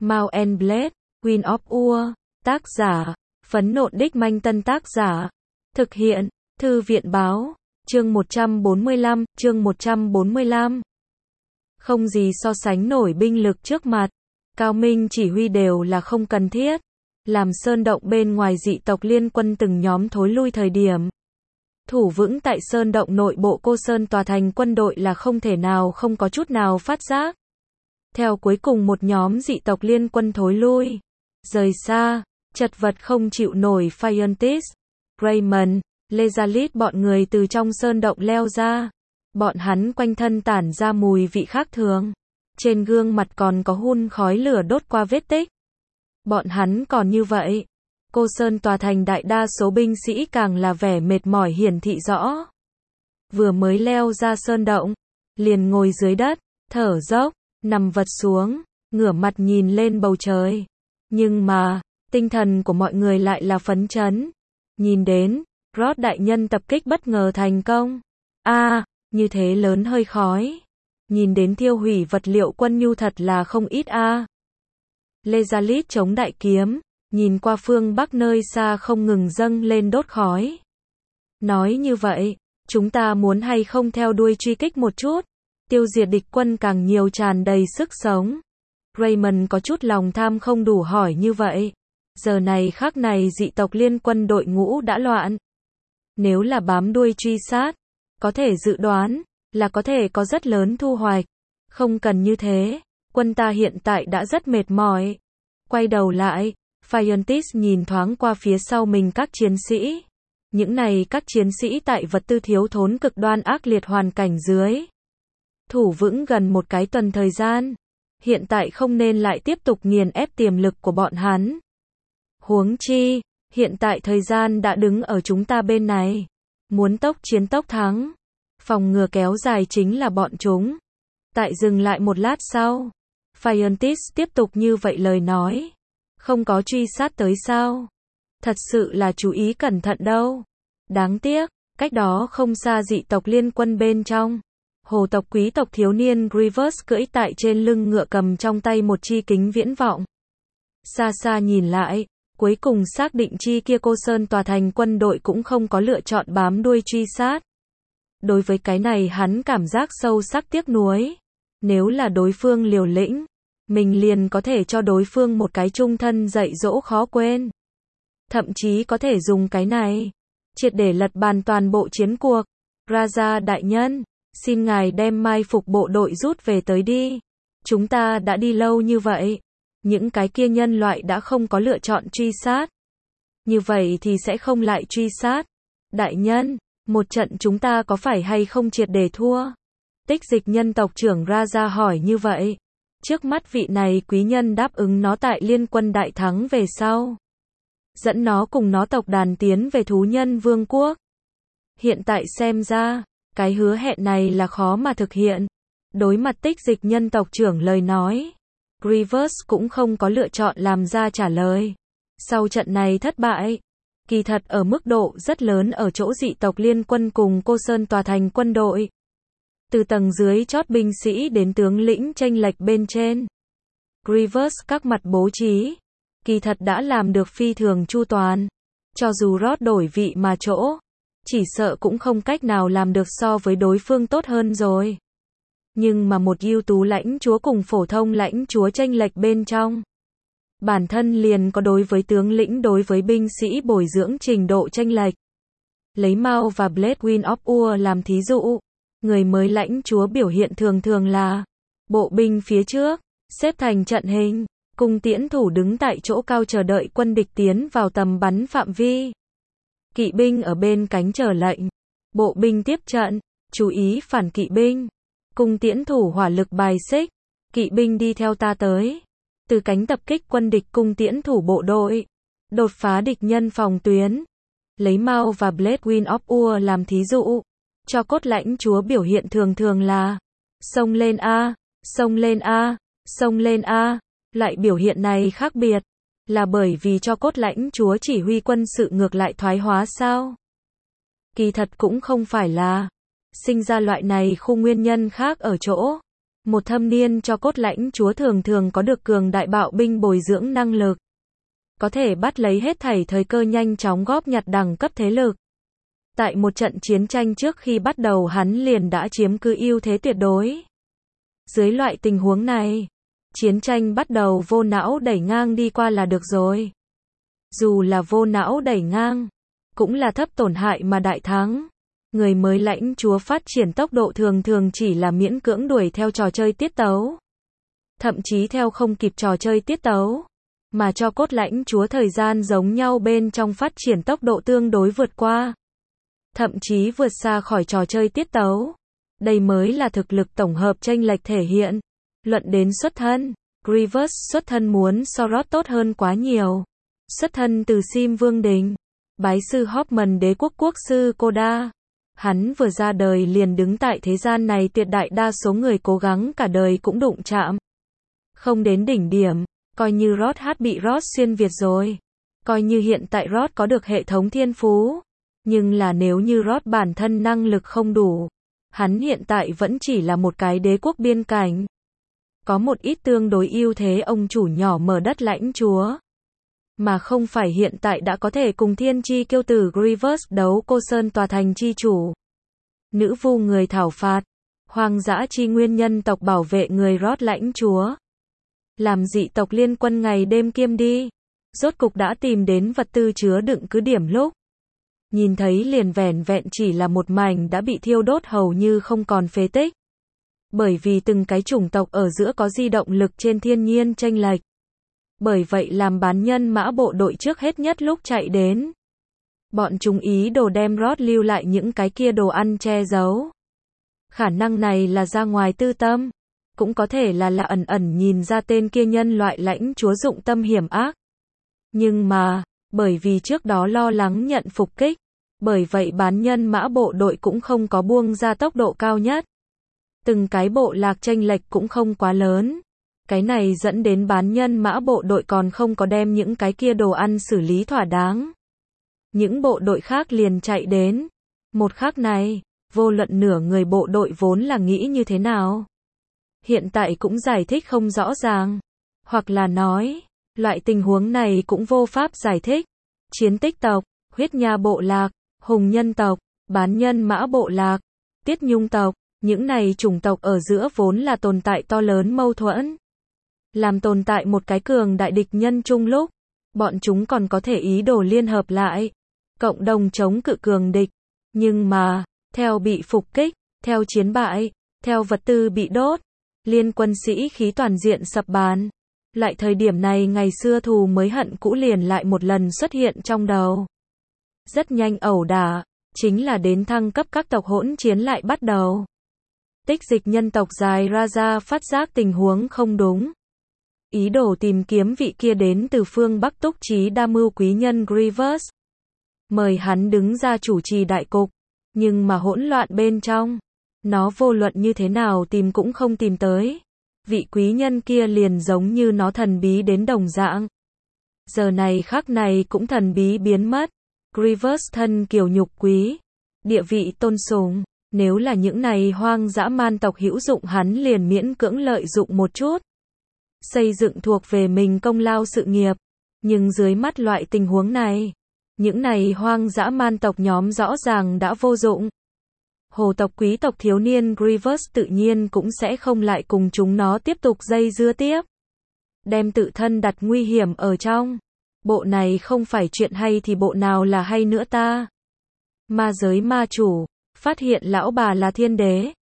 Mount and Blade, Wind of Ur, tác giả, Phấn Nộn Đích Manh Tân tác giả, thực hiện, Thư viện báo, chương 145, chương 145. Không gì so sánh nổi binh lực trước mặt, cao minh chỉ huy đều là không cần thiết, làm sơn động bên ngoài dị tộc liên quân từng nhóm thối lui thời điểm. Thủ vững tại sơn động nội bộ Cô Sơn tòa thành quân đội là không thể nào không có chút nào phát giác. Theo cuối cùng một nhóm dị tộc liên quân thối lui, rời xa, chật vật không chịu nổi Phiontis, Raymond, Lezalit bọn người từ trong sơn động leo ra. Bọn hắn quanh thân tản ra mùi vị khác thường. Trên gương mặt còn có hun khói lửa đốt qua vết tích. Bọn hắn còn như vậy. Cô Sơn tòa thành đại đa số binh sĩ càng là vẻ mệt mỏi hiển thị rõ. Vừa mới leo ra sơn động, liền ngồi dưới đất, thở dốc, nằm vật xuống, ngửa mặt nhìn lên bầu trời. Nhưng mà, tinh thần của mọi người lại là phấn chấn. Nhìn đến, Roth đại nhân tập kích bất ngờ thành công. Như thế lớn hơi khói. Nhìn đến thiêu hủy vật liệu quân nhu thật là không ít Lezalit chống đại kiếm, nhìn qua phương bắc nơi xa không ngừng dâng lên đốt khói. Nói như vậy, chúng ta muốn hay không theo đuôi truy kích một chút, tiêu diệt địch quân càng nhiều tràn đầy sức sống. Raymond có chút lòng tham không đủ hỏi như vậy. Giờ này khắc này dị tộc liên quân đội ngũ đã loạn. Nếu là bám đuôi truy sát, có thể dự đoán là có thể có rất lớn thu hoạch. Không cần như thế, quân ta hiện tại đã rất mệt mỏi. Quay đầu lại, Phiontis nhìn thoáng qua phía sau mình các chiến sĩ. Những này các chiến sĩ tại vật tư thiếu thốn cực đoan ác liệt hoàn cảnh dưới. Thủ vững gần một cái tuần thời gian. Hiện tại không nên lại tiếp tục nghiền ép tiềm lực của bọn hắn. Huống chi, hiện tại thời gian đã đứng ở chúng ta bên này. Muốn tốc chiến tốc thắng. Phòng ngừa kéo dài chính là bọn chúng. Tại dừng lại một lát sau. Phiontis tiếp tục như vậy lời nói. Không có truy sát tới sao? Thật sự là chú ý cẩn thận đâu. Đáng tiếc, cách đó không xa dị tộc liên quân bên trong. Hồ tộc quý tộc thiếu niên Grievous cưỡi tại trên lưng ngựa cầm trong tay một chi kính viễn vọng. Xa xa nhìn lại, cuối cùng xác định chi kia Cô Sơn tòa thành quân đội cũng không có lựa chọn bám đuôi truy sát. Đối với cái này hắn cảm giác sâu sắc tiếc nuối. Nếu là đối phương liều lĩnh, mình liền có thể cho đối phương một cái trung thân dạy dỗ khó quên. Thậm chí có thể dùng cái này, triệt để lật bàn toàn bộ chiến cuộc. Raja đại nhân, xin ngài đem mai phục bộ đội rút về tới đi. Chúng ta đã đi lâu như vậy. Những cái kia nhân loại đã không có lựa chọn truy sát. Như vậy thì sẽ không lại truy sát. Đại nhân, một trận chúng ta có phải hay không triệt để thua? Tích dịch nhân tộc trưởng Raja hỏi như vậy. Trước mắt vị này quý nhân đáp ứng nó tại liên quân đại thắng về sau. Dẫn nó cùng nó tộc đàn tiến về thú nhân vương quốc. Hiện tại xem ra, cái hứa hẹn này là khó mà thực hiện. Đối mặt tích dịch nhân tộc trưởng lời nói, Grievous cũng không có lựa chọn làm ra trả lời. Sau trận này thất bại, kỳ thật ở mức độ rất lớn ở chỗ dị tộc liên quân cùng Cô Sơn tòa thành quân đội. Từ tầng dưới chót binh sĩ đến tướng lĩnh chênh lệch bên trên. Grievous các mặt bố trí, kỳ thật đã làm được phi thường chu toàn. Cho dù Roth đổi vị mà chỗ, chỉ sợ cũng không cách nào làm được so với đối phương tốt hơn rồi. Nhưng mà một ưu tú lãnh chúa cùng phổ thông lãnh chúa chênh lệch bên trong. Bản thân liền có đối với tướng lĩnh đối với binh sĩ bồi dưỡng trình độ chênh lệch. Lấy Mount và Blade Wind of Ur làm thí dụ. Người mới lãnh chúa biểu hiện thường thường là bộ binh phía trước, xếp thành trận hình, cung tiễn thủ đứng tại chỗ cao chờ đợi quân địch tiến vào tầm bắn phạm vi. Kỵ binh ở bên cánh chờ lệnh, bộ binh tiếp trận, chú ý phản kỵ binh, cung tiễn thủ hỏa lực bài xích, kỵ binh đi theo ta tới. Từ cánh tập kích quân địch cung tiễn thủ bộ đội, đột phá địch nhân phòng tuyến. Lấy Mount và Blade Wind of Ur làm thí dụ. Cho cốt lãnh chúa biểu hiện thường thường là xông lên A, xông lên A, xông lên A. Loại biểu hiện này khác biệt, là bởi vì cho cốt lãnh chúa chỉ huy quân sự ngược lại thoái hóa sao? Kỳ thật cũng không phải là. Sinh ra loại này khu nguyên nhân khác ở chỗ. Một thâm niên cho cốt lãnh chúa thường thường có được cường đại bạo binh bồi dưỡng năng lực. Có thể bắt lấy hết thảy thời cơ nhanh chóng góp nhặt đẳng cấp thế lực. Tại một trận chiến tranh trước khi bắt đầu hắn liền đã chiếm cứ ưu thế tuyệt đối. Dưới loại tình huống này, chiến tranh bắt đầu vô não đẩy ngang đi qua là được rồi. Dù là vô não đẩy ngang, cũng là thấp tổn hại mà đại thắng. Người mới lãnh chúa phát triển tốc độ thường thường chỉ là miễn cưỡng đuổi theo trò chơi tiết tấu. Thậm chí theo không kịp trò chơi tiết tấu. Mà cho cốt lãnh chúa thời gian giống nhau bên trong phát triển tốc độ tương đối vượt qua. Thậm chí vượt xa khỏi trò chơi tiết tấu. Đây mới là thực lực tổng hợp chênh lệch thể hiện. Luận đến xuất thân, Grievous xuất thân muốn Sorot tốt hơn quá nhiều. Xuất thân từ Sim Vương Đình, bái sư Hoffman đế quốc quốc sư Koda. Hắn vừa ra đời liền đứng tại thế gian này tuyệt đại đa số người cố gắng cả đời cũng đụng chạm. Không đến đỉnh điểm, coi như Rod bị Rod xuyên Việt rồi. Coi như hiện tại Rod có được hệ thống thiên phú. Nhưng là nếu như Rod bản thân năng lực không đủ, hắn hiện tại vẫn chỉ là một cái đế quốc biên cảnh. Có một ít tương đối ưu thế ông chủ nhỏ mở đất lãnh chúa. Mà không phải hiện tại đã có thể cùng thiên chi kiêu tử Grievous đấu Cô Sơn tòa thành chi chủ. Nữ vu người thảo phạt. Hoang dã chi nguyên nhân tộc bảo vệ người Rod lãnh chúa. Làm dị tộc liên quân ngày đêm kiêm đi. Rốt cục đã tìm đến vật tư chứa đựng cứ điểm lúc. Nhìn thấy liền vẻn vẹn chỉ là một mảnh đã bị thiêu đốt hầu như không còn phế tích. Bởi vì từng cái chủng tộc ở giữa có di động lực trên thiên nhiên chênh lệch. Bởi vậy làm bán nhân mã bộ đội trước hết nhất lúc chạy đến. Bọn chúng ý đồ đem Rod lưu lại những cái kia đồ ăn che giấu. Khả năng này là ra ngoài tư tâm. Cũng có thể là ẩn ẩn nhìn ra tên kia nhân loại lãnh chúa dụng tâm hiểm ác. Nhưng mà, bởi vì trước đó lo lắng nhận phục kích. Bởi vậy bán nhân mã bộ đội cũng không có buông ra tốc độ cao nhất. Từng cái bộ lạc chênh lệch cũng không quá lớn. Cái này dẫn đến bán nhân mã bộ đội còn không có đem những cái kia đồ ăn xử lý thỏa đáng. Những bộ đội khác liền chạy đến. Một khắc này, vô luận nửa người bộ đội vốn là nghĩ như thế nào. Hiện tại cũng giải thích không rõ ràng. Hoặc là nói, loại tình huống này cũng vô pháp giải thích. Chiến tích tộc, huyết nha bộ lạc, hùng nhân tộc, bán nhân mã bộ lạc, tiết nhung tộc, những này chủng tộc ở giữa vốn là tồn tại to lớn mâu thuẫn. Làm tồn tại một cái cường đại địch nhân chung lúc, bọn chúng còn có thể ý đồ liên hợp lại, cộng đồng chống cự cường địch. Nhưng mà, theo bị phục kích, theo chiến bại, theo vật tư bị đốt, liên quân sĩ khí toàn diện sập bàn. Lại thời điểm này ngày xưa thù mới hận cũ liền lại một lần xuất hiện trong đầu. Rất nhanh ẩu đả, chính là đến thăng cấp các tộc hỗn chiến lại bắt đầu. Tích dịch nhân tộc dài Raja phát giác tình huống không đúng. Ý đồ tìm kiếm vị kia đến từ phương Bắc túc trí đa mưu quý nhân Grievous. Mời hắn đứng ra chủ trì đại cục. Nhưng mà hỗn loạn bên trong. Nó vô luận như thế nào tìm cũng không tìm tới. Vị quý nhân kia liền giống như nó thần bí đến đồng dạng. Giờ này khắc này cũng thần bí biến mất. Grievous thân kiều nhục quý. Địa vị tôn sùng. Nếu là những này hoang dã man tộc hữu dụng hắn liền miễn cưỡng lợi dụng một chút. Xây dựng thuộc về mình công lao sự nghiệp. Nhưng dưới mắt loại tình huống này, những này hoang dã man tộc nhóm rõ ràng đã vô dụng. Hồ tộc quý tộc thiếu niên Grievous tự nhiên cũng sẽ không lại cùng chúng nó tiếp tục dây dưa tiếp. Đem tự thân đặt nguy hiểm ở trong. Bộ này không phải chuyện hay thì bộ nào là hay nữa ta. Ma giới ma chủ, phát hiện lão bà là thiên đế.